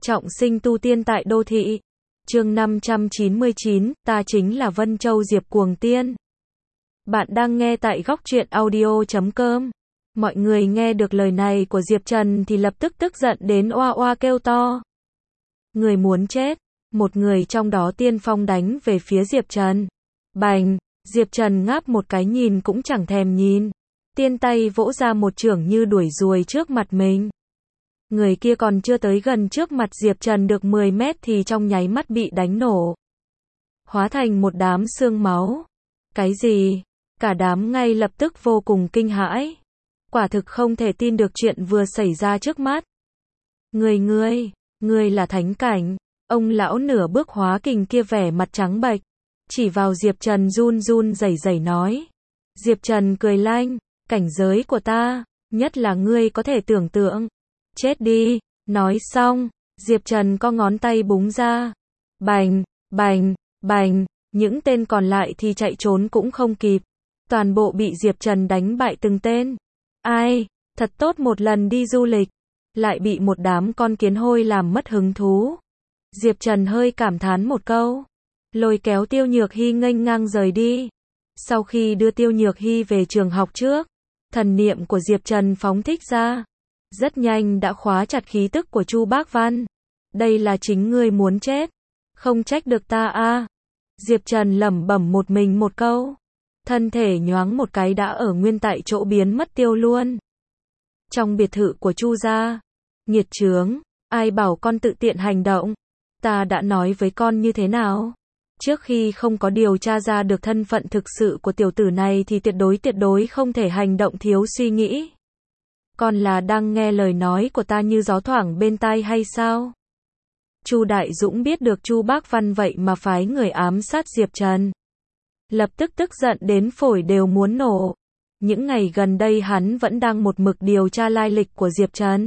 Trọng sinh tu tiên tại đô thị. Chương 599, ta chính là Vân Châu Diệp Cuồng Tiên. Bạn đang nghe tại góc truyện audio.com. Mọi người nghe được lời này của Diệp Trần thì lập tức tức giận đến oa oa kêu to. Người muốn chết. Một người trong đó tiên phong đánh về phía Diệp Trần. Bành, Diệp Trần ngáp một cái nhìn cũng chẳng thèm nhìn. Tiên tay vỗ ra một chưởng như đuổi ruồi trước mặt mình. Người kia còn chưa tới gần trước mặt Diệp Trần được 10 mét thì trong nháy mắt bị đánh nổ. Hóa thành một đám xương máu. Cái gì? Cả đám ngay lập tức vô cùng kinh hãi. Quả thực không thể tin được chuyện vừa xảy ra trước mắt. Ngươi là thánh cảnh. Ông lão nửa bước hóa kình kia vẻ mặt trắng bệch. Chỉ vào Diệp Trần run run rẩy rẩy nói. Diệp Trần cười lanh. Cảnh giới của ta, nhất là ngươi có thể tưởng tượng. Chết đi. Nói xong, Diệp Trần có ngón tay búng ra. Bành, bành, bành. Những tên còn lại thì chạy trốn cũng không kịp. Toàn bộ bị Diệp Trần đánh bại từng tên. Ai, thật tốt một lần đi du lịch. Lại bị một đám con kiến hôi làm mất hứng thú. Diệp Trần hơi cảm thán một câu. Lôi kéo Tiêu Nhược Hy nghênh ngang rời đi. Sau khi đưa Tiêu Nhược Hy về trường học trước, thần niệm của Diệp Trần phóng thích ra. Rất nhanh đã khóa chặt khí tức của Chu Bác Văn. Đây là chính ngươi muốn chết. Không trách được ta a. Diệp Trần lẩm bẩm một mình một câu. Thân thể nhoáng một cái đã ở nguyên tại chỗ biến mất tiêu luôn. Trong biệt thự của Chu gia. Nghiệt chướng, ai bảo con tự tiện hành động. Ta đã nói với con như thế nào? Trước khi không có điều tra ra được thân phận thực sự của tiểu tử này thì tuyệt đối không thể hành động thiếu suy nghĩ. Con là đang nghe lời nói của ta như gió thoảng bên tai hay sao? Chu Đại Dũng biết được Chu Bác Văn vậy mà phái người ám sát Diệp Trần. Lập tức tức giận đến phổi đều muốn nổ. Những ngày gần đây hắn vẫn đang một mực điều tra lai lịch của Diệp Trần.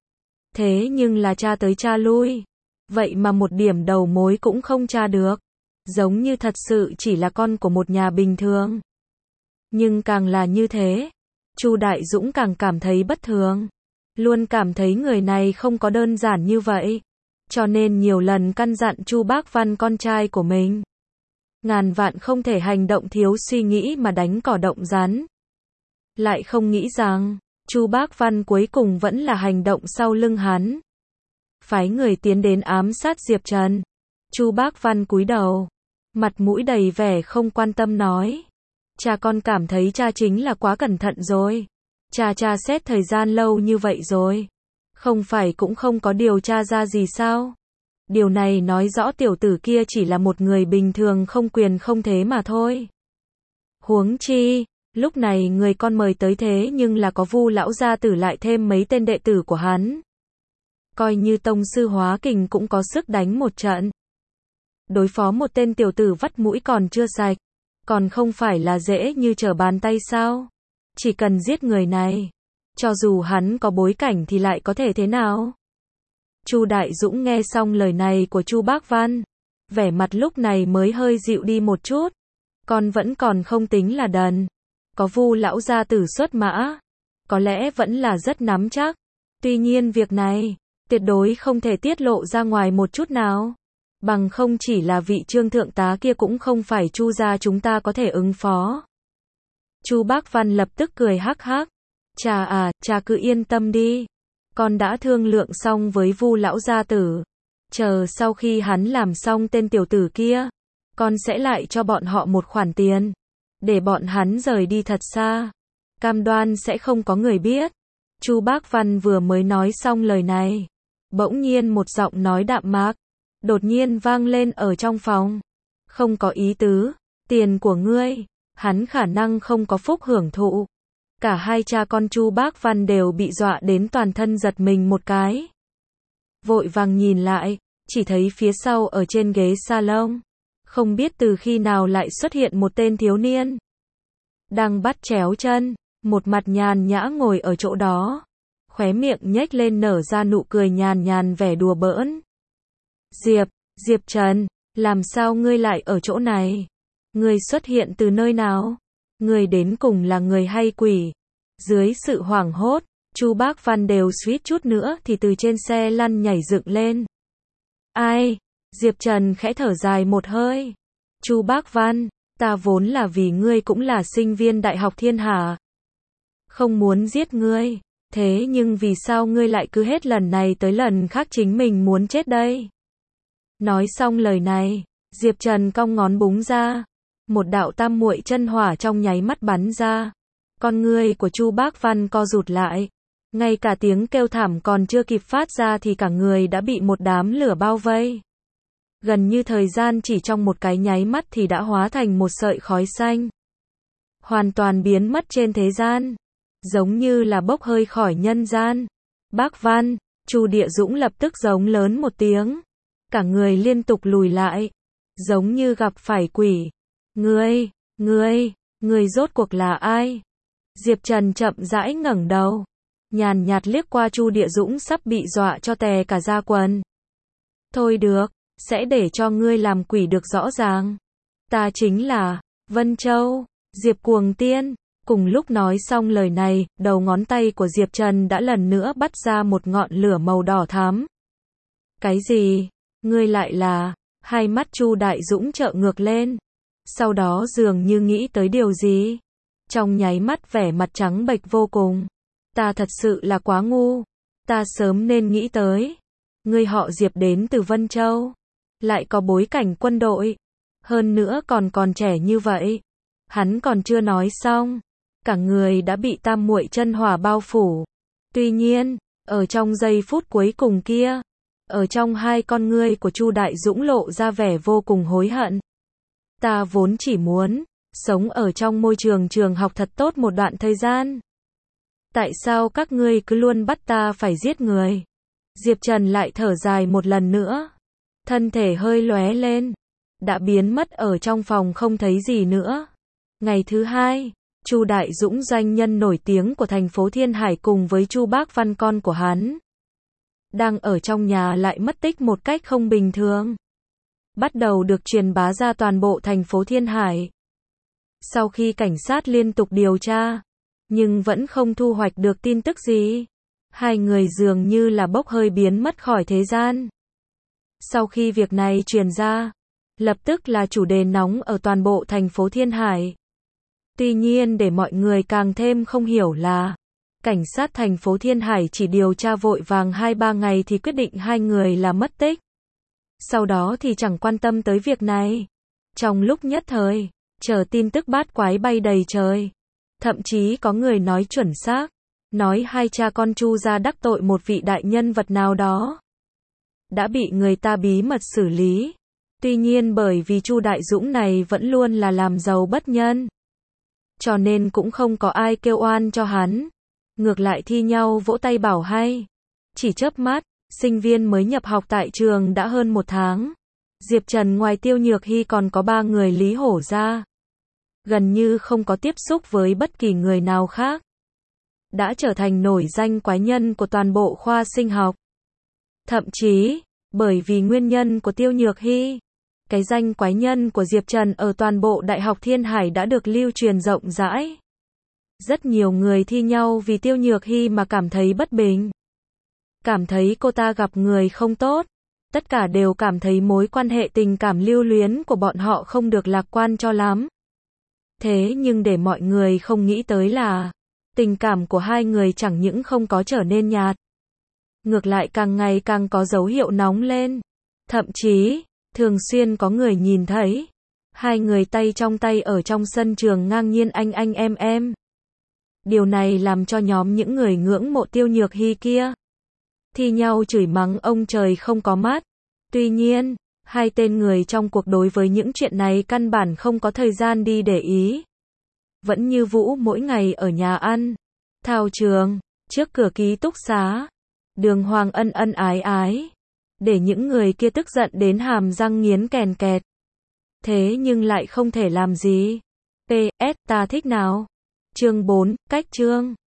Thế nhưng là tra tới tra lui. Vậy mà một điểm đầu mối cũng không tra được. Giống như thật sự chỉ là con của một nhà bình thường. Nhưng càng là như thế, Chu Đại Dũng càng cảm thấy bất thường. Luôn cảm thấy người này không có đơn giản như vậy. Cho nên nhiều lần căn dặn Chu Bác Văn con trai của mình. Ngàn vạn không thể hành động thiếu suy nghĩ mà đánh cỏ động rắn. Lại không nghĩ rằng, Chu Bác Văn cuối cùng vẫn là hành động sau lưng hắn. Phái người tiến đến ám sát Diệp Trần. Chu Bác Văn cúi đầu. Mặt mũi đầy vẻ không quan tâm nói. Cha con cảm thấy cha chính là quá cẩn thận rồi. Cha xét thời gian lâu như vậy rồi. Không phải cũng không có điều tra ra gì sao? Điều này nói rõ tiểu tử kia chỉ là một người bình thường không quyền không thế mà thôi. Huống chi, lúc này người con mời tới thế nhưng là có Vu lão gia tử lại thêm mấy tên đệ tử của hắn. Coi như tông sư hóa kình cũng có sức đánh một trận. Đối phó một tên tiểu tử vắt mũi còn chưa sạch, còn không phải là dễ như trở bàn tay sao? Chỉ cần giết người này, cho dù hắn có bối cảnh thì lại có thể thế nào? Chu Đại Dũng nghe xong lời này của Chu Bác Văn, vẻ mặt lúc này mới hơi dịu đi một chút. Con vẫn còn không tính là đần. Có Vu lão gia tử xuất mã, có lẽ vẫn là rất nắm chắc. Tuy nhiên việc này, tuyệt đối không thể tiết lộ ra ngoài một chút nào. Bằng không chỉ là vị Trương thượng tá kia cũng không phải Chu gia chúng ta có thể ứng phó. Chu Bác Văn lập tức cười hắc hắc. Cha cứ yên tâm đi. Con đã thương lượng xong với Vu lão gia tử. Chờ sau khi hắn làm xong tên tiểu tử kia, con sẽ lại cho bọn họ một khoản tiền. Để bọn hắn rời đi thật xa. Cam đoan sẽ không có người biết. Chu Bác Văn vừa mới nói xong lời này. Bỗng nhiên một giọng nói đạm mạc đột nhiên vang lên ở trong phòng. Không có ý tứ. Tiền của ngươi. Hắn khả năng không có phúc hưởng thụ. Cả hai cha con Chu Bác Văn đều bị dọa đến toàn thân giật mình một cái. Vội vàng nhìn lại, chỉ thấy phía sau ở trên ghế salon, không biết từ khi nào lại xuất hiện một tên thiếu niên. Đang bắt chéo chân, một mặt nhàn nhã ngồi ở chỗ đó. Khóe miệng nhếch lên nở ra nụ cười nhàn nhàn vẻ đùa bỡn. Diệp Trần, làm sao ngươi lại ở chỗ này? Ngươi xuất hiện từ nơi nào? Ngươi đến cùng là người hay quỷ? Dưới sự hoảng hốt, Chu Bác Văn đều suýt chút nữa thì từ trên xe lăn nhảy dựng lên. Ai? Diệp Trần khẽ thở dài một hơi. Chu Bác Văn, ta vốn là vì ngươi cũng là sinh viên Đại học Thiên Hà. Không muốn giết ngươi. Thế nhưng vì sao ngươi lại cứ hết lần này tới lần khác chính mình muốn chết đây? Nói xong lời này, Diệp Trần cong ngón búng ra. Một đạo tam muội chân hỏa trong nháy mắt bắn ra. Con ngươi của Chu Bác Văn co rụt lại. Ngay cả tiếng kêu thảm còn chưa kịp phát ra thì cả người đã bị một đám lửa bao vây. Gần như thời gian chỉ trong một cái nháy mắt thì đã hóa thành một sợi khói xanh. Hoàn toàn biến mất trên thế gian. Giống như là bốc hơi khỏi nhân gian. Bác Văn, Chu Địa Dũng lập tức giống lớn một tiếng. Cả người liên tục lùi lại. Giống như gặp phải quỷ. Ngươi rốt cuộc là ai? Diệp Trần chậm rãi ngẩng đầu. Nhàn nhạt liếc qua Chu Địa Dũng sắp bị dọa cho tè cả da quần. Thôi được, sẽ để cho ngươi làm quỷ được rõ ràng. Ta chính là Vân Châu, Diệp Cuồng Tiên. Cùng lúc nói xong lời này, đầu ngón tay của Diệp Trần đã lần nữa bắt ra một ngọn lửa màu đỏ thắm. Cái gì? Ngươi lại là? Hai mắt Chu Đại Dũng trợn ngược lên. Sau đó dường như nghĩ tới điều gì. Trong nháy mắt vẻ mặt trắng bệch vô cùng. Ta thật sự là quá ngu. Ta sớm nên nghĩ tới. Ngươi họ Diệp đến từ Vân Châu. Lại có bối cảnh quân đội. Hơn nữa còn trẻ như vậy. Hắn còn chưa nói xong. Cả người đã bị tam muội chân hỏa bao phủ. Tuy nhiên, ở trong giây phút cuối cùng kia, ở trong hai con ngươi của Chu Đại Dũng lộ ra vẻ vô cùng hối hận. Ta vốn chỉ muốn sống ở trong môi trường học thật tốt một đoạn thời gian. Tại sao các ngươi cứ luôn bắt ta phải giết người? Diệp Trần lại thở dài một lần nữa. Thân thể hơi lóe lên. Đã biến mất ở trong phòng không thấy gì nữa. Ngày thứ hai, Chu Đại Dũng doanh nhân nổi tiếng của thành phố Thiên Hải cùng với Chu Bác Văn con của hắn. Đang ở trong nhà lại mất tích một cách không bình thường. Bắt đầu được truyền bá ra toàn bộ thành phố Thiên Hải. Sau khi cảnh sát liên tục điều tra, nhưng vẫn không thu hoạch được tin tức gì. Hai người dường như là bốc hơi biến mất khỏi thế gian. Sau khi việc này truyền ra, lập tức là chủ đề nóng ở toàn bộ thành phố Thiên Hải. Tuy nhiên để mọi người càng thêm không hiểu là, cảnh sát thành phố Thiên Hải chỉ điều tra vội vàng 2-3 ngày thì quyết định hai người là mất tích. Sau đó thì chẳng quan tâm tới việc này. Trong lúc nhất thời, chờ tin tức bát quái bay đầy trời. Thậm chí có người nói chuẩn xác, nói hai cha con Chu gia đắc tội một vị đại nhân vật nào đó. Đã bị người ta bí mật xử lý. Tuy nhiên bởi vì Chu Đại Dũng này vẫn luôn là làm giàu bất nhân. Cho nên cũng không có ai kêu oan cho hắn. Ngược lại thi nhau vỗ tay bảo hay. Chỉ chớp mắt, sinh viên mới nhập học tại trường đã hơn 1 tháng. Diệp Trần ngoài Tiêu Nhược Hy còn có 3 người Lý Hổ ra. Gần như không có tiếp xúc với bất kỳ người nào khác. Đã trở thành nổi danh quái nhân của toàn bộ khoa sinh học. Thậm chí, bởi vì nguyên nhân của Tiêu Nhược Hy, cái danh quái nhân của Diệp Trần ở toàn bộ Đại học Thiên Hải đã được lưu truyền rộng rãi. Rất nhiều người thi nhau vì Tiêu Nhược Hy mà cảm thấy bất bình. Cảm thấy cô ta gặp người không tốt. Tất cả đều cảm thấy mối quan hệ tình cảm lưu luyến của bọn họ không được lạc quan cho lắm. Thế nhưng để mọi người không nghĩ tới là, tình cảm của hai người chẳng những không có trở nên nhạt. Ngược lại càng ngày càng có dấu hiệu nóng lên. Thậm chí, thường xuyên có người nhìn thấy, hai người tay trong tay ở trong sân trường ngang nhiên anh em. Điều này làm cho nhóm những người ngưỡng mộ Tiêu Nhược Hy kia thi nhau chửi mắng ông trời không có mắt. Tuy nhiên, hai tên người trong cuộc đối với những chuyện này căn bản không có thời gian đi để ý. Vẫn như Vũ mỗi ngày ở nhà ăn, thao trường, trước cửa ký túc xá, đường hoàng ân ái. Để những người kia tức giận đến hàm răng nghiến kèn kẹt. Thế nhưng lại không thể làm gì. PS, ta thích nào. Chương 4, cách chương.